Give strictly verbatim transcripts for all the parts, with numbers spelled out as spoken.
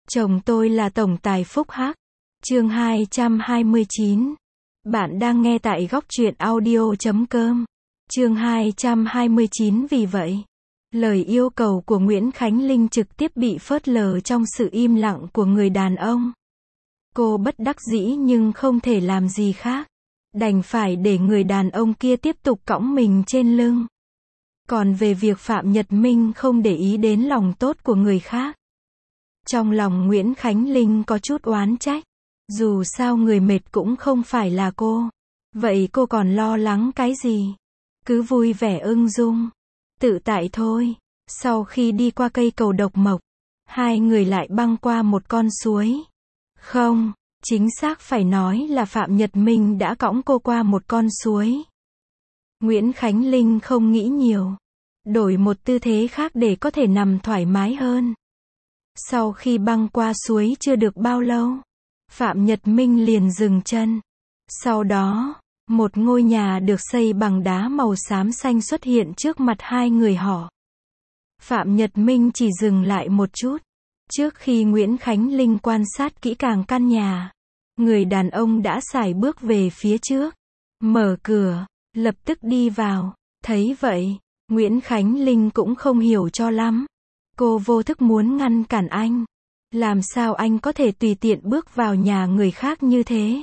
Chồng tôi là tổng tài phúc hắc. Chương hai trăm hai mươi chín. Bạn đang nghe tại góc truyện audio chấm com. Chương hai trăm hai mươi chín. Vì vậy, lời yêu cầu của Nguyễn Khánh Linh trực tiếp bị phớt lờ trong sự im lặng của người đàn ông. Cô bất đắc dĩ nhưng không thể làm gì khác. Đành phải để người đàn ông kia tiếp tục cõng mình trên lưng. Còn về việc Phạm Nhật Minh không để ý đến lòng tốt của người khác, trong lòng Nguyễn Khánh Linh có chút oán trách. Dù sao người mệt cũng không phải là cô. Vậy cô còn lo lắng cái gì? Cứ vui vẻ ung dung, tự tại thôi. Sau khi đi qua cây cầu độc mộc, hai người lại băng qua một con suối. Không, chính xác phải nói là Phạm Nhật Minh đã cõng cô qua một con suối. Nguyễn Khánh Linh không nghĩ nhiều, đổi một tư thế khác để có thể nằm thoải mái hơn. Sau khi băng qua suối chưa được bao lâu, Phạm Nhật Minh liền dừng chân. Sau đó, một ngôi nhà được xây bằng đá màu xám xanh xuất hiện trước mặt hai người họ. Phạm Nhật Minh chỉ dừng lại một chút. Trước khi Nguyễn Khánh Linh quan sát kỹ càng căn nhà, người đàn ông đã sải bước về phía trước, mở cửa, lập tức đi vào. Thấy vậy, Nguyễn Khánh Linh cũng không hiểu cho lắm. Cô vô thức muốn ngăn cản anh. Làm sao anh có thể tùy tiện bước vào nhà người khác như thế?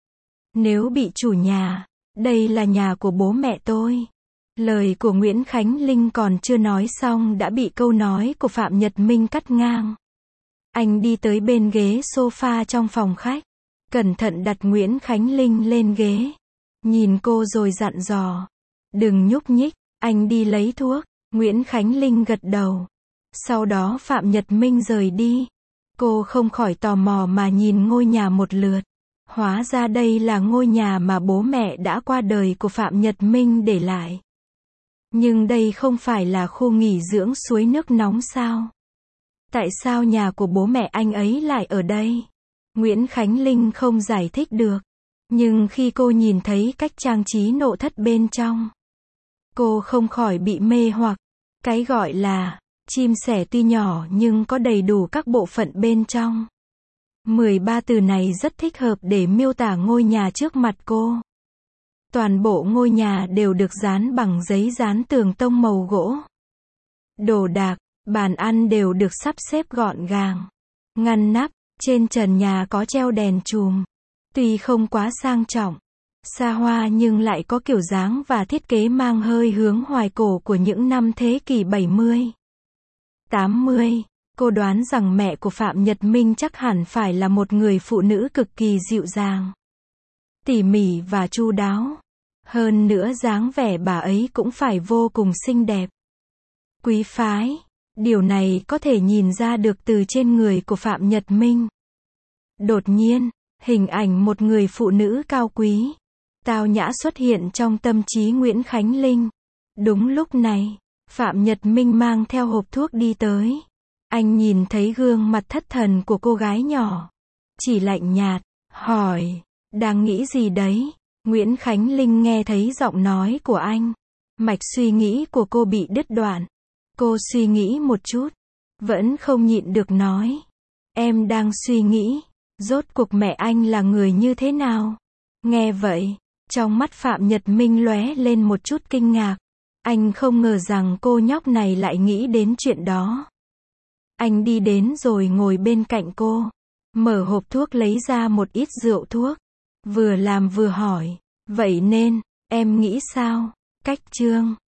Nếu bị chủ nhà, đây là nhà của bố mẹ tôi. Lời của Nguyễn Khánh Linh còn chưa nói xong đã bị câu nói của Phạm Nhật Minh cắt ngang. Anh đi tới bên ghế sofa trong phòng khách, cẩn thận đặt Nguyễn Khánh Linh lên ghế, nhìn cô rồi dặn dò. Đừng nhúc nhích, anh đi lấy thuốc. Nguyễn Khánh Linh gật đầu. Sau đó Phạm Nhật Minh rời đi. Cô không khỏi tò mò mà nhìn ngôi nhà một lượt. Hóa ra đây là ngôi nhà mà bố mẹ đã qua đời của Phạm Nhật Minh để lại. Nhưng đây không phải là khu nghỉ dưỡng suối nước nóng sao? Tại sao nhà của bố mẹ anh ấy lại ở đây? Nguyễn Khánh Linh không giải thích được. Nhưng khi cô nhìn thấy cách trang trí nội thất bên trong, cô không khỏi bị mê hoặc. Cái gọi là chim sẻ tuy nhỏ nhưng có đầy đủ các bộ phận bên trong. mười ba từ này rất thích hợp để miêu tả ngôi nhà trước mặt cô. Toàn bộ ngôi nhà đều được dán bằng giấy dán tường tông màu gỗ. Đồ đạc, bàn ăn đều được sắp xếp gọn gàng, ngăn nắp. Trên trần nhà có treo đèn chùm. Tuy không quá sang trọng, xa hoa nhưng lại có kiểu dáng và thiết kế mang hơi hướng hoài cổ của những năm thế kỷ bảy mươi, tám mươi. Cô đoán rằng mẹ của Phạm Nhật Minh chắc hẳn phải là một người phụ nữ cực kỳ dịu dàng, tỉ mỉ và chu đáo. Hơn nữa dáng vẻ bà ấy cũng phải vô cùng xinh đẹp, quý phái. Điều này có thể nhìn ra được từ trên người của Phạm Nhật Minh. Đột nhiên, hình ảnh một người phụ nữ cao quý, tao nhã xuất hiện trong tâm trí Nguyễn Khánh Linh. Đúng lúc này, Phạm Nhật Minh mang theo hộp thuốc đi tới. Anh nhìn thấy gương mặt thất thần của cô gái nhỏ, chỉ lạnh nhạt, hỏi, đang nghĩ gì đấy? Nguyễn Khánh Linh nghe thấy giọng nói của anh. Mạch suy nghĩ của cô bị đứt đoạn. Cô suy nghĩ một chút, vẫn không nhịn được nói. Em đang suy nghĩ, rốt cuộc mẹ anh là người như thế nào? Nghe vậy, trong mắt Phạm Nhật Minh lóe lên một chút kinh ngạc. Anh không ngờ rằng cô nhóc này lại nghĩ đến chuyện đó. Anh đi đến rồi ngồi bên cạnh cô, mở hộp thuốc lấy ra một ít rượu thuốc, vừa làm vừa hỏi, vậy nên, em nghĩ sao? Cách chương